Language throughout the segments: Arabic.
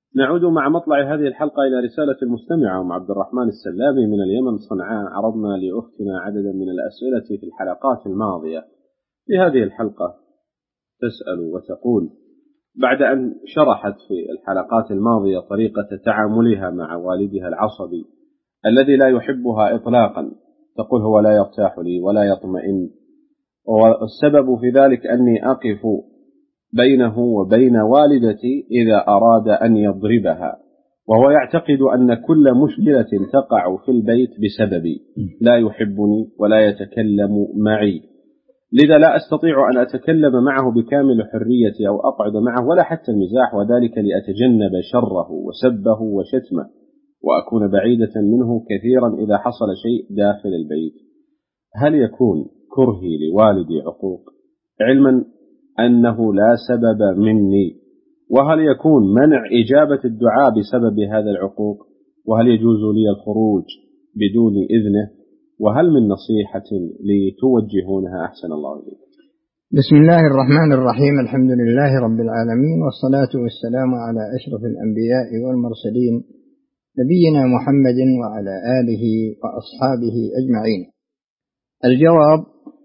نعود مع مطلع هذه الحلقة إلى رسالة المستمع أم عبد الرحمن السلامي من اليمن صنعاء. عرضنا لأختنا عددا من الأسئلة في الحلقات الماضية. في هذه الحلقة تسأل وتقول: بعد أن شرحت في الحلقات الماضية طريقة تعاملها مع والدها العصبي الذي لا يحبها إطلاقا، تقول: هو لا يرتاح لي ولا يطمئن، والسبب في ذلك أني أقف بينه وبين والدتي إذا أراد أن يضربها، وهو يعتقد أن كل مشكلة تقع في البيت بسببي، لا يحبني ولا يتكلم معي، لذا لا أستطيع أن أتكلم معه بكامل حريتي أو أقعد معه ولا حتى المزاح، وذلك لأتجنب شره وسبه وشتمه وأكون بعيدة منه كثيرا إذا حصل شيء داخل البيت. هل يكون كرهي لوالدي عقوق، علما أنه لا سبب مني؟ وهل يكون منع إجابة الدعاء بسبب هذا العقوق؟ وهل يجوز لي الخروج بدون إذنه؟ وهل من نصيحة لي توجهونها أحسن الله إليكم؟ بسم الله الرحمن الرحيم. الحمد لله رب العالمين، والصلاة والسلام على أشرف الأنبياء والمرسلين، نبينا محمد وعلى آله وأصحابه أجمعين. الجواب: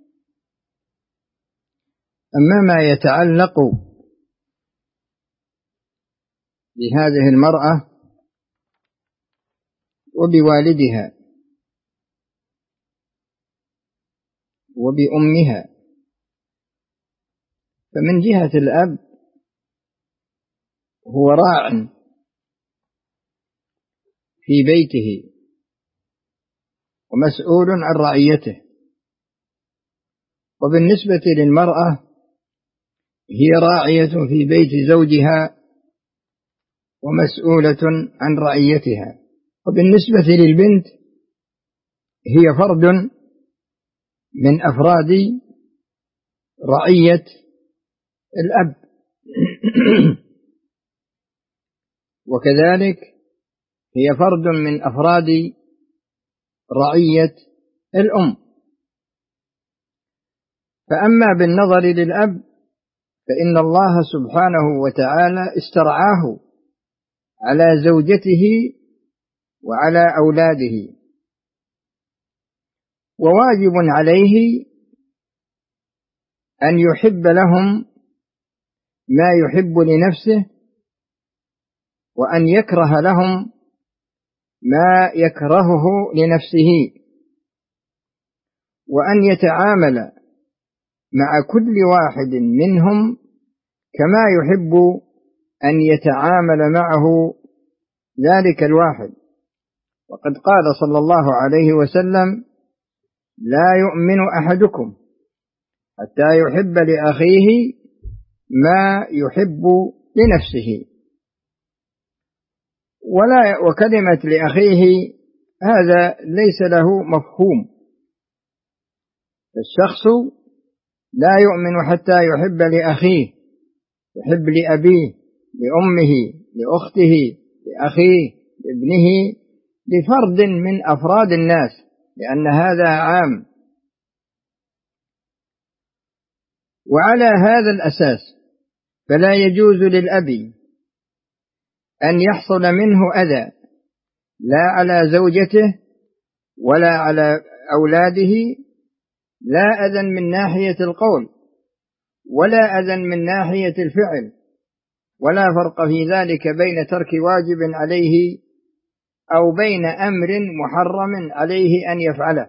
أما ما يتعلق بهذه المرأة وبوالدها وبأمها، فمن جهة الأب هو راع في بيته ومسؤول عن رعيته، وبالنسبة للمرأة هي راعية في بيت زوجها ومسؤولة عن رعيتها، وبالنسبة للبنت هي فرد من أفراد رعية الأب وكذلك هي فرد من أفراد رعية الأم. فأما بالنظر للأب فإن الله سبحانه وتعالى استرعاه على زوجته وعلى أولاده، وواجب عليه أن يحب لهم ما يحب لنفسه، وأن يكره لهم ما يكرهه لنفسه، وأن يتعامل مع كل واحد منهم كما يحب أن يتعامل معه ذلك الواحد. وقد قال صلى الله عليه وسلم: لا يؤمن أحدكم حتى يحب لأخيه ما يحب لنفسه. وكلمة لأخيه هذا ليس له مفهوم، الشخص لا يؤمن حتى يحب لأخيه، يحب لأبيه، لأمه، لأخته، لأخيه، لابنه، لفرد من أفراد الناس، لأن هذا عام. وعلى هذا الأساس فلا يجوز للأب أن يحصل منه أذى، لا على زوجته ولا على أولاده، لا أذى من ناحية القول ولا أذى من ناحية الفعل، ولا فرق في ذلك بين ترك واجب عليه أو بين أمر محرم عليه أن يفعله.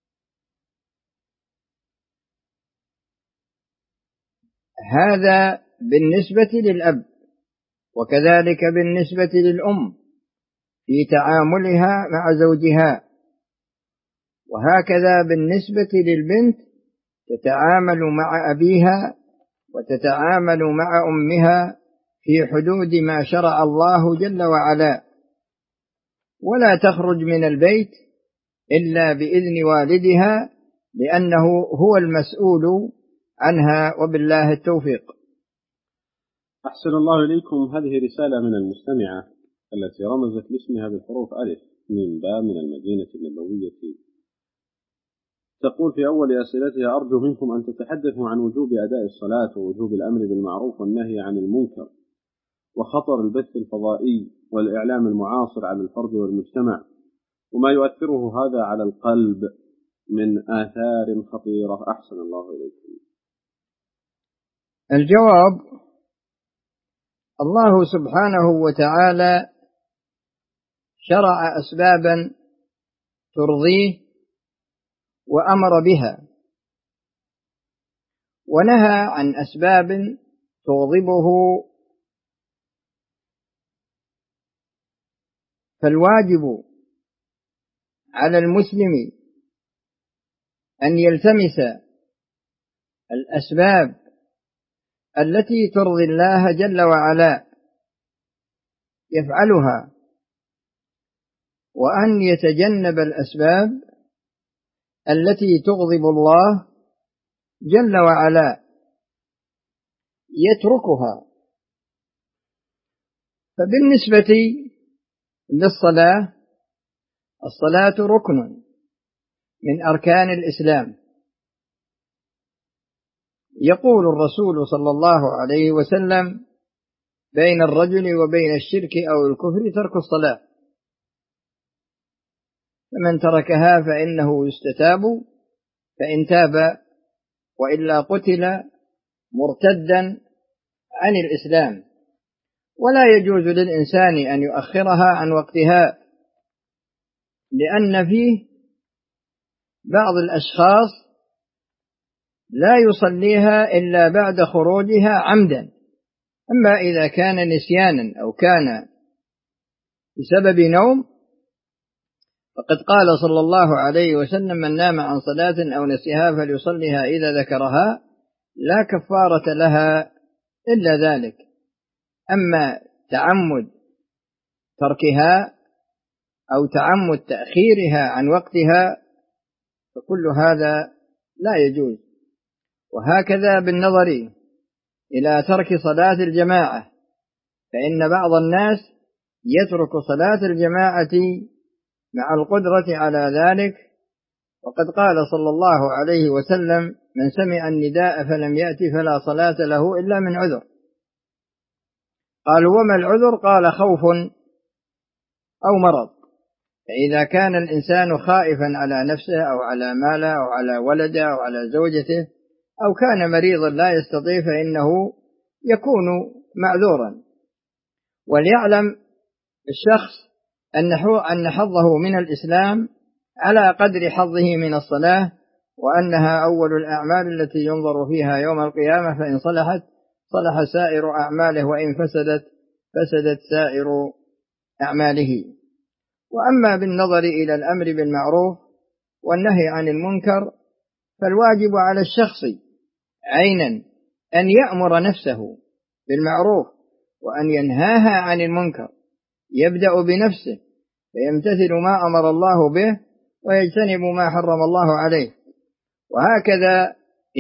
هذا بالنسبة للأب، وكذلك بالنسبة للأم في تعاملها مع زوجها، وهكذا بالنسبة للبنت تتعامل مع أبيها وتتعامل مع أمها في حدود ما شرع الله جل وعلا، ولا تخرج من البيت إلا بإذن والدها، لأنه هو المسؤول عنها، وبالله التوفيق. أحسن الله إليكم. هذه رسالة من المستمعة التي رمزت لاسمها بالحروف ألف من باء من المدينة النبوية. تقول في أول أسئلتها: أرجو منكم أن تتحدثوا عن وجوب أداء الصلاة ووجوب الأمر بالمعروف والنهي عن المنكر، وخطر البث الفضائي والإعلام المعاصر على الفرد والمجتمع، وما يؤثره هذا على القلب من آثار خطيرة. أحسن الله إليكم. الجواب: الله سبحانه وتعالى شرع أسبابا ترضيه وأمر بها، ونهى عن أسباب تغضبه. فالواجب على المسلم أن يلتمس الأسباب التي ترضي الله جل وعلا يفعلها، وأن يتجنب الأسباب التي تغضب الله جل وعلا يتركها. فبالنسبة للصلاة، الصلاة ركن من أركان الإسلام. يقول الرسول صلى الله عليه وسلم: بين الرجل وبين الشرك أو الكفر ترك الصلاة، فمن تركها فإنه يستتاب، فإن تاب وإلا قتل مرتدا عن الإسلام. ولا يجوز للإنسان أن يؤخرها عن وقتها، لأن فيه بعض الأشخاص لا يصليها إلا بعد خروجها عمدا. أما إذا كان نسيانا أو كان بسبب نوم، فقد قال صلى الله عليه وسلم: من نام عن صلاة أو نسيها فليصليها إذا ذكرها، لا كفارة لها إلا ذلك. أما تعمد تركها أو تعمد تأخيرها عن وقتها فكل هذا لا يجوز. وهكذا بالنظر إلى ترك صلاة الجماعة، فإن بعض الناس يترك صلاة الجماعة مع القدرة على ذلك، وقد قال صلى الله عليه وسلم: من سمع النداء فلم يأتي فلا صلاة له إلا من عذر. قالوا: وما العذر؟ قال: خوف أو مرض. فإذا كان الإنسان خائفا على نفسه أو على ماله أو على ولده أو على زوجته، أو كان مريضا لا يستطيع، فإنه يكون معذورا. وليعلم الشخص أن حظه من الإسلام على قدر حظه من الصلاة، وأنها أول الأعمال التي ينظر فيها يوم القيامة، فإن صلحت صلح سائر أعماله، وإن فسدت سائر أعماله. وأما بالنظر إلى الأمر بالمعروف والنهي عن المنكر، فالواجب على الشخص عينا أن يأمر نفسه بالمعروف وأن ينهاها عن المنكر. يبدأ بنفسه فيمتثل ما أمر الله به ويجتنب ما حرم الله عليه. وهكذا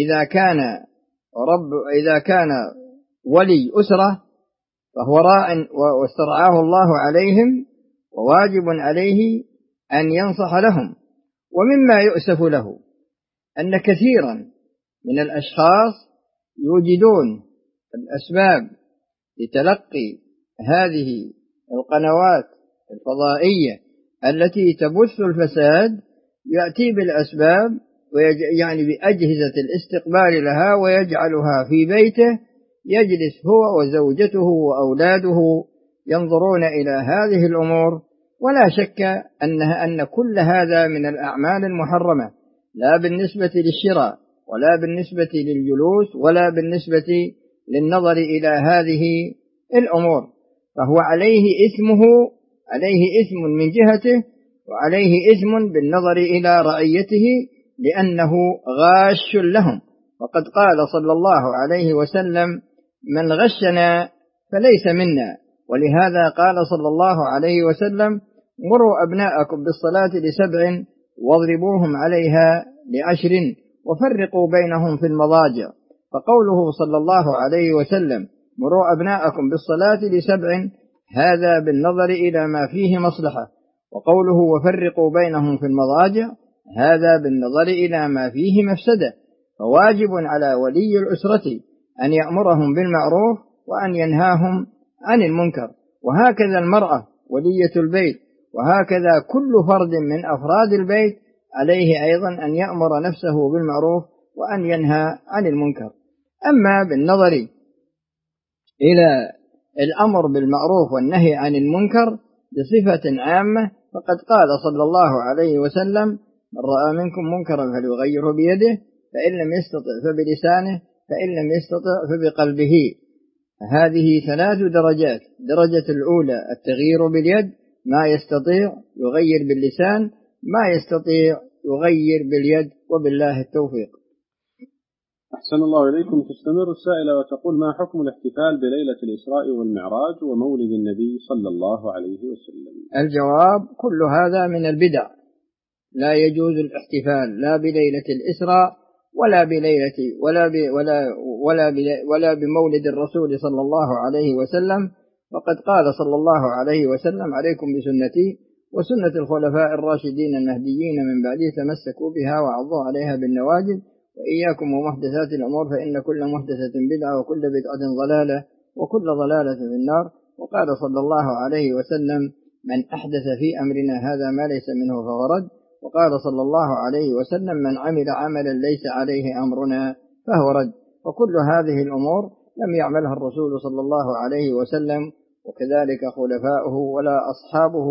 إذا كان ولي أسرة فهو راع واسترعاه الله عليهم، وواجب عليه أن ينصح لهم. ومما يؤسف له أن كثيرا من الأشخاص يوجدون الأسباب لتلقي هذه القنوات الفضائية التي تبث الفساد، يأتي بالأسباب يعني بأجهزة الاستقبال لها ويجعلها في بيته، يجلس هو وزوجته وأولاده ينظرون إلى هذه الأمور. ولا شك أن كل هذا من الأعمال المحرمة، لا بالنسبة للشراء ولا بالنسبة للجلوس ولا بالنسبة للنظر إلى هذه الأمور. فهو عليه إثم من جهته، وعليه إثم بالنظر إلى رعيته، لأنه غاش لهم. وقد قال صلى الله عليه وسلم: من غشنا فليس منا. ولهذا قال صلى الله عليه وسلم: مروا أبناءكم بالصلاة ل7 واضربوهم عليها ل10 وفرقوا بينهم في المضاجع. فقوله صلى الله عليه وسلم: مروا أبناءكم بالصلاة ل7، هذا بالنظر إلى ما فيه مصلحة، وقوله وفرقوا بينهم في المضاجع هذا بالنظر إلى ما فيه مفسدة. فواجب على ولي الأسرة أن يأمرهم بالمعروف وأن ينهاهم عن المنكر. وهكذا المرأة ولية البيت، وهكذا كل فرد من أفراد البيت عليه أيضا أن يأمر نفسه بالمعروف وأن ينهى عن المنكر. أما بالنظر إلى الأمر بالمعروف والنهي عن المنكر بصفة عامة، فقد قال صلى الله عليه وسلم: من رأى منكم منكرا فليغيره بيده، فإن لم يستطع فبلسانه، فإن لم يستطع فبقلبه. هذه 3 درجات. الدرجة الأولى التغيير باليد، ما يستطيع يغير باللسان، ما يستطيع يغير باليد، وبالله التوفيق. أحسن الله إليكم. تستمر السائلة وتقول: ما حكم الاحتفال بليلة الإسراء والمعراج ومولد النبي صلى الله عليه وسلم؟ الجواب: كل هذا من البدع، لا يجوز الاحتفال لا بليلة الإسراء ولا بمولد الرسول صلى الله عليه وسلم. وقد قال صلى الله عليه وسلم: عليكم بسنتي وسنة الخلفاء الراشدين المهديين من بعدي، تمسكوا بها وعضوا عليها بالنواجذ، وإياكم ومحدثات الأمور، فإن كل محدثة بدعة وكل بدعة ضلالة وكل ضلالة في النار. وقال صلى الله عليه وسلم: من أحدث في أمرنا هذا ما ليس منه فهو رد. وقال صلى الله عليه وسلم: من عمل عملا ليس عليه أمرنا فهو رد. وكل هذه الأمور لم يعملها الرسول صلى الله عليه وسلم، وكذلك خلفاؤه ولا أصحابه،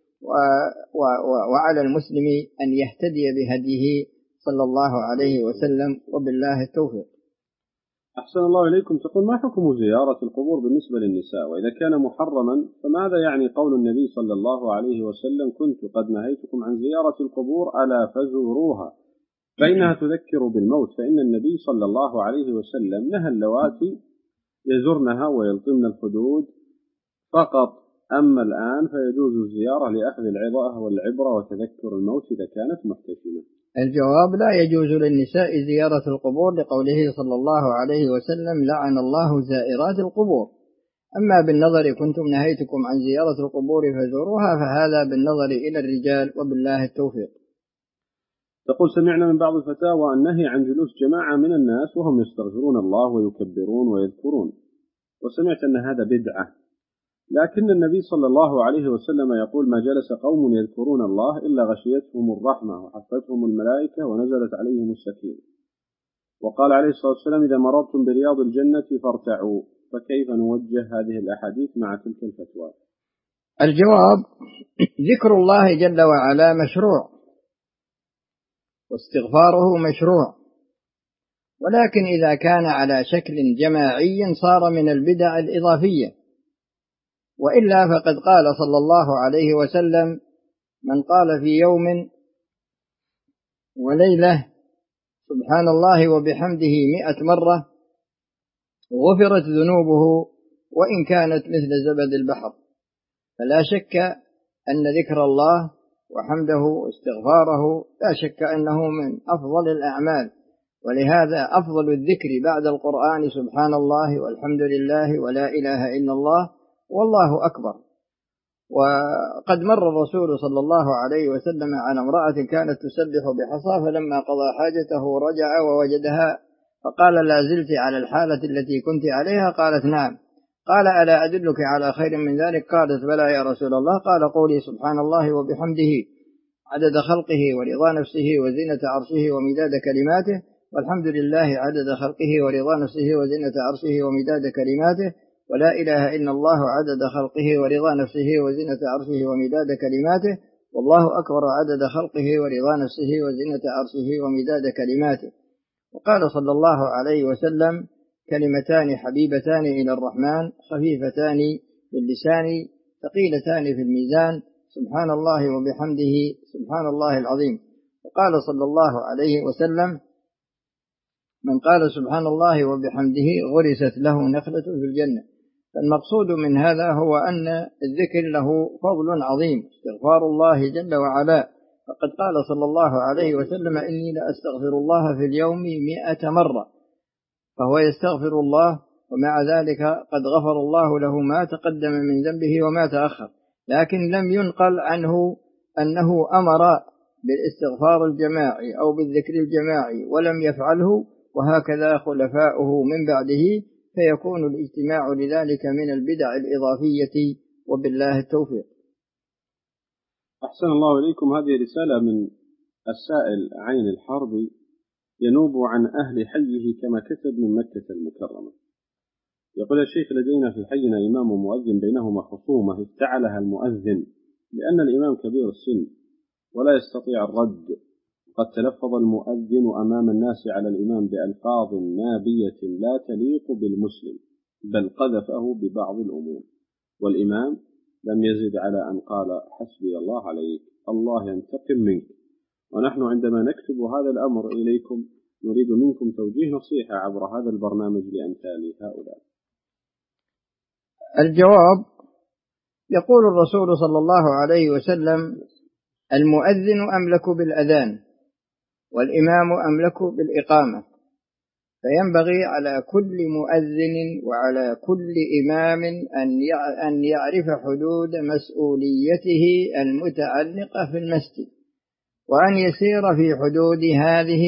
وعلى المسلم أن يهتدي بهديه صلى الله عليه وسلم، وبالله التوفيق. أحسن الله إليكم. تقول: ما حكم زيارة القبور بالنسبة للنساء؟ وإذا كان محرما فماذا يعني قول النبي صلى الله عليه وسلم: كنت قد نهيتكم عن زيارة القبور ألا فزوروها فإنها تذكر بالموت؟ فإن النبي صلى الله عليه وسلم نهى اللواتي يزرنها ويلطمن الخدود فقط، أما الآن فيجوز الزيارة لأخذ العظة والعبرة وتذكر الموت إذا كانت محتشمة. الجواب: لا يجوز للنساء زيارة القبور لقوله صلى الله عليه وسلم: لعن الله زائرات القبور. أما بالنظر كنتم نهيتكم عن زيارة القبور فزوروها، فهذا بالنظر إلى الرجال، وبالله التوفيق. تقول: سمعنا من بعض الفتاوى النهي عن جلوس جماعة من الناس وهم يستغفرون الله ويكبرون ويذكرون، وسمعت أن هذا بدعة، لكن النبي صلى الله عليه وسلم يقول: ما جلس قوم يذكرون الله إلا غشيتهم الرحمة وحفتهم الملائكة ونزلت عليهم السكينة. وقال عليه الصلاة والسلام: إذا مررتم برياض الجنة فارتعوا. فكيف نوجه هذه الأحاديث مع تلك الفتوى؟ الجواب: ذكر الله جل وعلا مشروع، واستغفاره مشروع، ولكن إذا كان على شكل جماعي صار من البدع الإضافية. وإلا فقد قال صلى الله عليه وسلم: من قال في يوم وليلة سبحان الله وبحمده 100 مرة غفرت ذنوبه وإن كانت مثل زبد البحر. فلا شك أن ذكر الله وحمده واستغفاره لا شك أنه من أفضل الأعمال، ولهذا أفضل الذكر بعد القرآن سبحان الله والحمد لله ولا إله إلا الله والله أكبر. وقد مر الرسول صلى الله عليه وسلم على امرأة كانت تسبح بحصى، فلما قضى حاجته رجع ووجدها فقال: لا زلت على الحالة التي كنت عليها؟ قالت: نعم. قال: ألا أدلك على خير من ذلك؟ قالت: بلى يا رسول الله. قال: قولي سبحان الله وبحمده عدد خلقه ورضا نفسه وزنة عرشه ومداد كلماته، والحمد لله عدد خلقه ورضا نفسه وزنة عرشه ومداد كلماته، ولا إله إلا الله عدد خلقه ورضا نفسه وزنة عرشه ومداد كلماته، والله أكبر عدد خلقه ورضا نفسه وزنة عرشه ومداد كلماته. وقال صلى الله عليه وسلم: كلمتان حبيبتان إلى الرحمن خفيفتان في اللسان ثقيلتان في الميزان، سبحان الله وبحمده سبحان الله العظيم. وقال صلى الله عليه وسلم: من قال سبحان الله وبحمده غرست له نخلة في الجنة. فالمقصود من هذا هو أن الذكر له فضل عظيم، استغفار الله جل وعلا. فقد قال صلى الله عليه وسلم: إني لأستغفر الله في اليوم 100 مرة، فهو يستغفر الله، ومع ذلك قد غفر الله له ما تقدم من ذنبه وما تأخر، لكن لم ينقل عنه أنه أمر بالاستغفار الجماعي أو بالذكر الجماعي ولم يفعله، وهكذا خلفاؤه من بعده، فيكون الاجتماع لذلك من البدع الإضافية، وبالله التوفيق. أحسن الله إليكم. هذه رسالة من السائل عين الحربي ينوب عن أهل حيه كما كتب من مكة المكرمة. يقول: الشيخ، لدينا في حينا إمام ومؤذن بينهما خصومة افتعلها المؤذن لأن الإمام كبير السن ولا يستطيع الرد. قد تلفظ المؤذن أمام الناس على الإمام بألفاظ نابية لا تليق بالمسلم، بل قذفه ببعض الأمور، والإمام لم يزد على أن قال: حسبي الله عليك، الله ينتقم منك. ونحن عندما نكتب هذا الأمر إليكم نريد منكم توجيه نصيحة عبر هذا البرنامج لأمثال هؤلاء. الجواب: يقول الرسول صلى الله عليه وسلم: المؤذن أملك بالأذان، والإمام أملك بالإقامة، فينبغي على كل مؤذن وعلى كل إمام أن يعرف حدود مسؤوليته المتعلقة في المسجد، وأن يسير في حدود هذه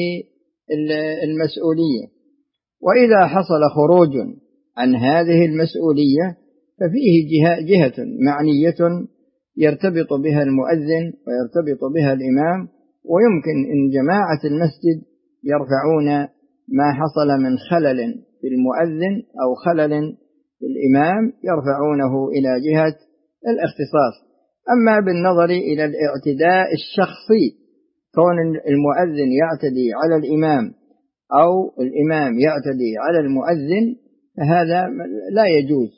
المسؤولية. وإذا حصل خروج عن هذه المسؤولية ففيه جهة معنية يرتبط بها المؤذن ويرتبط بها الإمام، ويمكن إن جماعة المسجد يرفعون ما حصل من خلل في المؤذن أو خلل في الإمام يرفعونه إلى جهة الاختصاص. أما بالنظر إلى الاعتداء الشخصي، كون المؤذن يعتدي على الإمام أو الإمام يعتدي على المؤذن، فهذا لا يجوز.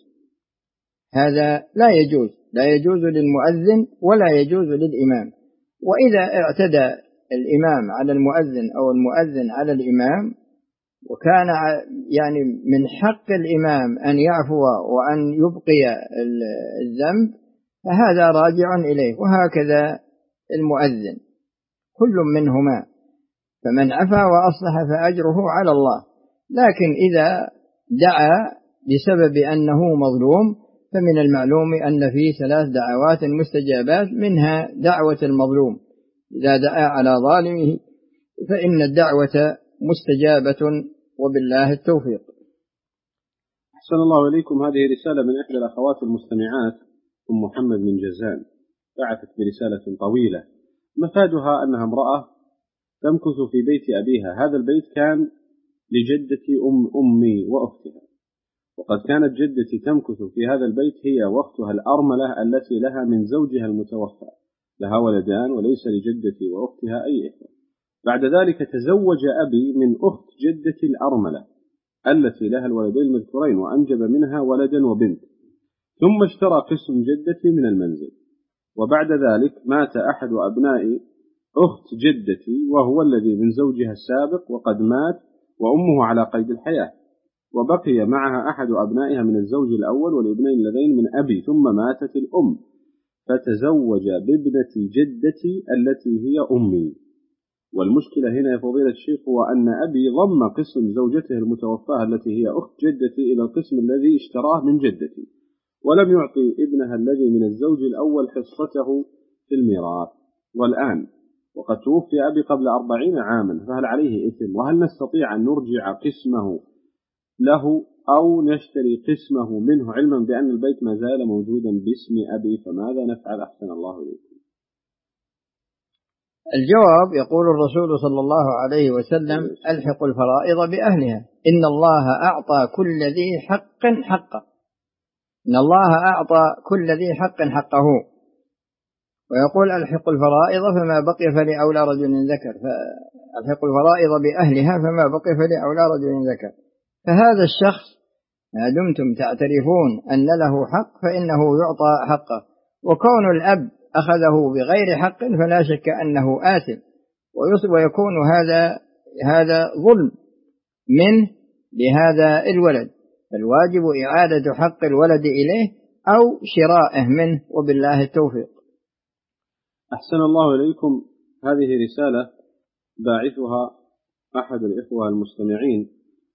هذا لا يجوز للمؤذن ولا يجوز للإمام. وإذا اعتدى الإمام على المؤذن أو المؤذن على الإمام، وكان يعني من حق الإمام أن يعفو وأن يبقي الذنب، فهذا راجع إليه، وهكذا المؤذن كل منهما، فمن عفا وأصلح فأجره على الله. لكن إذا دعا بسبب أنه مظلوم، فمن المعلوم أن فيه 3 دعوات مستجابات، منها دعوة المظلوم. إذا دعا على ظالمه فإن الدعوة مستجابة، وبالله التوفيق. أحسن الله إليكم. هذه رسالة من إحدى الأخوات المستمعات، أم محمد من جازان، بعثت برسالة طويلة مفادها أنها امرأة تمكث في بيت أبيها. هذا البيت كان لجدتي أمي وأختها، وقد كانت جدتي تمكث في هذا البيت هي وأختها الأرملة التي لها من زوجها المتوفى، لها ولدان وليس لجدتي وأختها أي إخوة. بعد ذلك تزوج أبي من أخت جدتي الأرملة التي لها الولدين المذكورين، وأنجب منها ولدا وبنت، ثم اشترى قسم جدتي من المنزل. وبعد ذلك مات أحد أبناء أخت جدتي وهو الذي من زوجها السابق، وقد مات وأمه على قيد الحياة، وبقي معها أحد أبنائها من الزوج الأول والابنين اللذين من أبي، ثم ماتت الأم، فتزوج بابنة جدتي التي هي أمي. والمشكلة هنا يا فضيلة الشيخ هو أن أبي ضم قسم زوجته المتوفاة التي هي أخت جدتي إلى القسم الذي اشتراه من جدتي، ولم يعطي ابنها الذي من الزوج الأول حصته في الميراث. والآن وقد توفي أبي قبل 40 عاما، فهل عليه إثم؟ وهل نستطيع أن نرجع قسمه له أو نشتري قسمه منه، علما بأن البيت ما زال موجودا باسم أبي؟ فماذا نفعل؟ أحسن الله إليكم. الجواب: يقول الرسول صلى الله عليه وسلم: ألحق الفرائض بأهلها، إن الله أعطى كل ذي حق حقه. إن الله أعطى كل ذي حق حقه. ويقول: ألحق الفرائض فما بقي فلأولى رجل ذكر، فألحق الفرائض بأهلها فما بقي فلأولى رجل ذكر. فهذا الشخص ما دمتم تعترفون أن له حق فإنه يعطى حقه، وكون الأب أخذه بغير حق فلا شك أنه آثم، ويكون هذا ظلم منه لهذا الولد، فالواجب إعادة حق الولد إليه أو شرائه منه، وبالله التوفيق. أحسن الله إليكم. هذه رسالة باعثها أحد الإخوة المستمعين،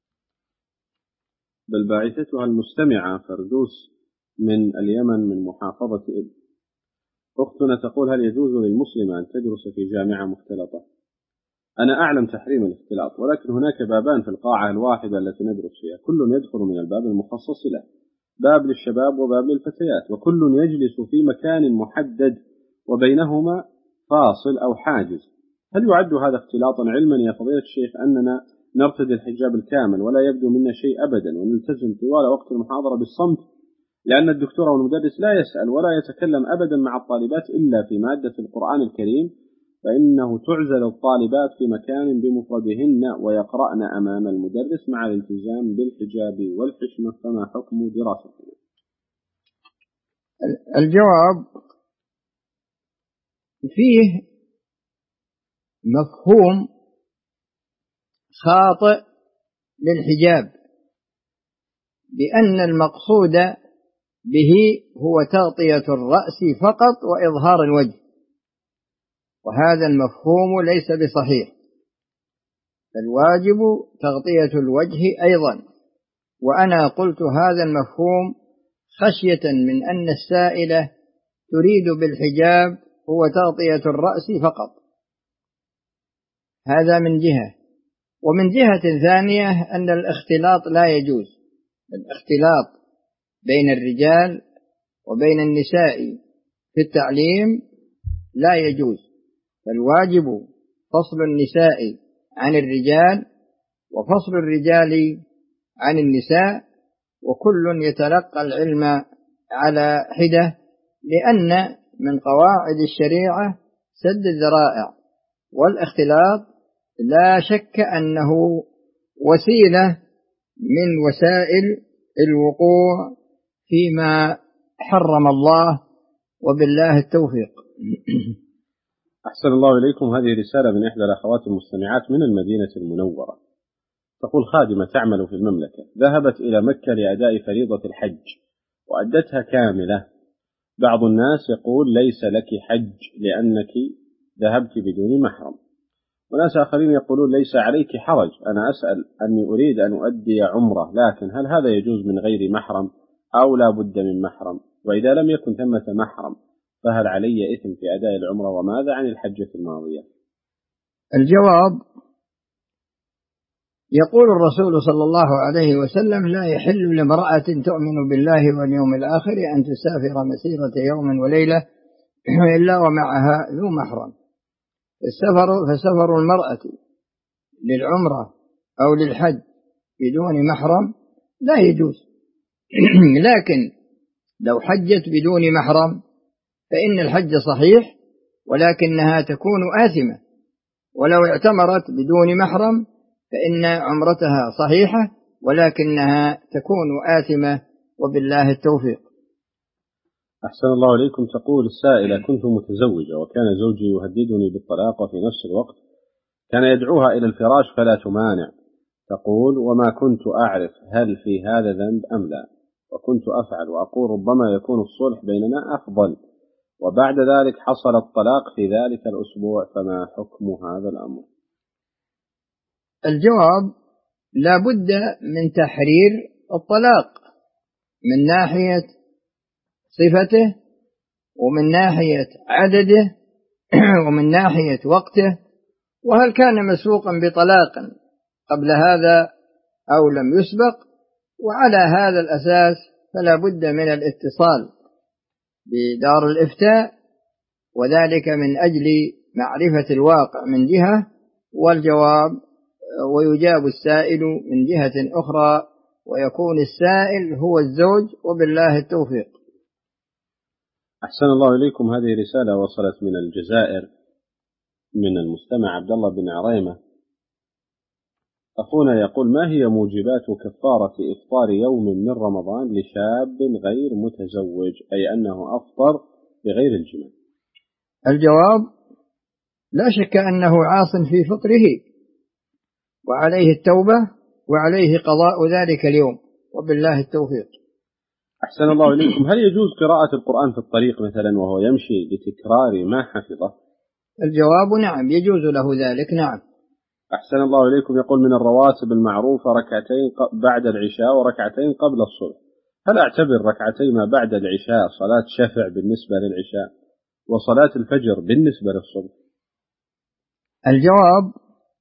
بل باعثتها المستمعة فردوس من اليمن من محافظة إبل. أختنا تقول: هل يجوز للمسلمة أن تدرس في جامعة مختلطة أنا أعلم تحريم الاختلاط، ولكن هناك بابان في القاعة الواحدة التي ندرس فيها، كل يدخل من الباب المخصص له، باب للشباب وباب للفتيات، وكل يجلس في مكان محدد وبينهما فاصل أو حاجز. هل يعد هذا اختلاطا علما يا فضيلة الشيخ أننا نرتدي الحجاب الكامل ولا يبدو منا شيء أبدا، ونلتزم طوال وقت المحاضرة بالصمت، لأن الدكتور والمدرس لا يسأل ولا يتكلم أبدا مع الطالبات إلا في مادة القرآن الكريم، فإنه تعزل الطالبات في مكان بمفردهن ويقرأن أمام المدرس مع الالتزام بالحجاب والحشمة، فما حكم دراستنا؟ الجواب فيه مفهوم خاطئ للحجاب، بأن المقصود به هو تغطية الرأس فقط وإظهار الوجه، وهذا المفهوم ليس بصحيح، الواجب تغطية الوجه أيضا. وأنا قلت هذا المفهوم خشية من أن السائلة تريد بالحجاب هو تغطية الرأس فقط، هذا من جهة. ومن جهة ثانية أن الاختلاط لا يجوز، الاختلاط بين الرجال وبين النساء في التعليم لا يجوز، فالواجب فصل النساء عن الرجال وفصل الرجال عن النساء، وكل يتلقى العلم على حدة، لأن من قواعد الشريعة سد الذرائع، والاختلاط لا شك أنه وسيلة من وسائل الوقوع فيما حرم الله، وبالله التوفيق. أحسن الله إليكم. هذه رسالة من إحدى الأخوات المستمعات من المدينة المنورة، تقول: خادمة تعمل في المملكة ذهبت إلى مكة لأداء فريضة الحج وأدتها كاملة. بعض الناس يقول: ليس لك حج لأنك ذهبت بدون محرم، وناس آخرين يقولون: ليس عليك حرج. أنا أسأل أني أريد أن أؤدي عمرة، لكن هل هذا يجوز من غير محرم أو لا بد من محرم؟ وإذا لم يكن ثمة محرم فهل علي إثم في أداء العمرة؟ وماذا عن الحجة الماضية؟ الجواب: يقول الرسول صلى الله عليه وسلم: لا يحل لامرأة تؤمن بالله واليوم الآخر أن تسافر مسيرة يوم وليلة إلا ومعها ذو محرم. فسفر المرأة للعمرة أو للحج بدون محرم لا يجوز لكن لو حجت بدون محرم فإن الحج صحيح، ولكنها تكون آثمة، ولو اعتمرت بدون محرم فإن عمرتها صحيحة ولكنها تكون آثمة، وبالله التوفيق. أحسن الله إليكم. تقول السائلة: كنت متزوجة وكان زوجي يهددني بالطلاق، وفي نفس الوقت كان يدعوها إلى الفراش فلا تمانع. تقول: وما كنت أعرف هل في هذا ذنب أم لا، وكنت أفعل وأقول ربما يكون الصلح بيننا أفضل، وبعد ذلك حصل الطلاق في ذلك الأسبوع، فما حكم هذا الأمر؟ الجواب: لا بد من تحرير الطلاق من ناحية صفته، ومن ناحية عدده، ومن ناحية وقته، وهل كان مسبوقا بطلاق قبل هذا أو لم يسبق. وعلى هذا الأساس فلا بد من الاتصال بدار الإفتاء، وذلك من أجل معرفة الواقع من جهة، والجواب ويجاب السائل من جهة أخرى، ويكون السائل هو الزوج، وبالله التوفيق. أحسن الله إليكم. هذه رسالة وصلت من الجزائر من المستمع عبد الله بن عريمة. أخونا يقول: ما هي موجبات كفارة إفطار يوم من رمضان لشاب غير متزوج، أي أنه أفطر بغير الجماع؟ الجواب: لا شك أنه عاص في فطره، وعليه التوبة، وعليه قضاء ذلك اليوم، وبالله التوفيق. أحسن الله إليكم. هل يجوز قراءة القرآن في الطريق مثلا وهو يمشي لتكرار ما حفظه؟ الجواب: نعم، يجوز له ذلك، نعم. أحسن الله إليكم. يقول: من الرواتب المعروفة ركعتين بعد العشاء وركعتين قبل الصبح، هل أعتبر ركعتي ما بعد العشاء صلاة شفع بالنسبة للعشاء وصلاة الفجر بالنسبة للصبح؟ الجواب: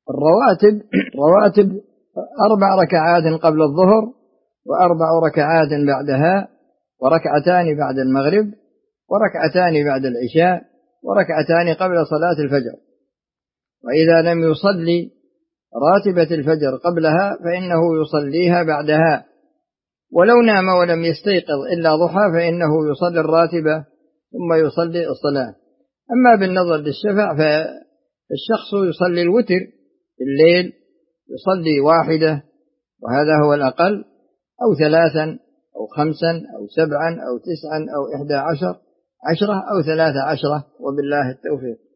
رواتب 4 ركعات قبل الظهر، و4 ركعات بعدها، وركعتان بعد المغرب، وركعتان بعد العشاء، وركعتان قبل صلاة الفجر. وإذا لم يصلي راتبة الفجر قبلها فإنه يصليها بعدها، ولو نام ولم يستيقظ إلا ضحى فإنه يصلي الراتبة ثم يصلي الصلاة. أما بالنظر للشفع فالشخص يصلي الوتر في الليل، يصلي 1 وهذا هو الأقل، أو 3 أو 5 أو 7 أو 9 أو 11 10 أو 13، وبالله التوفيق.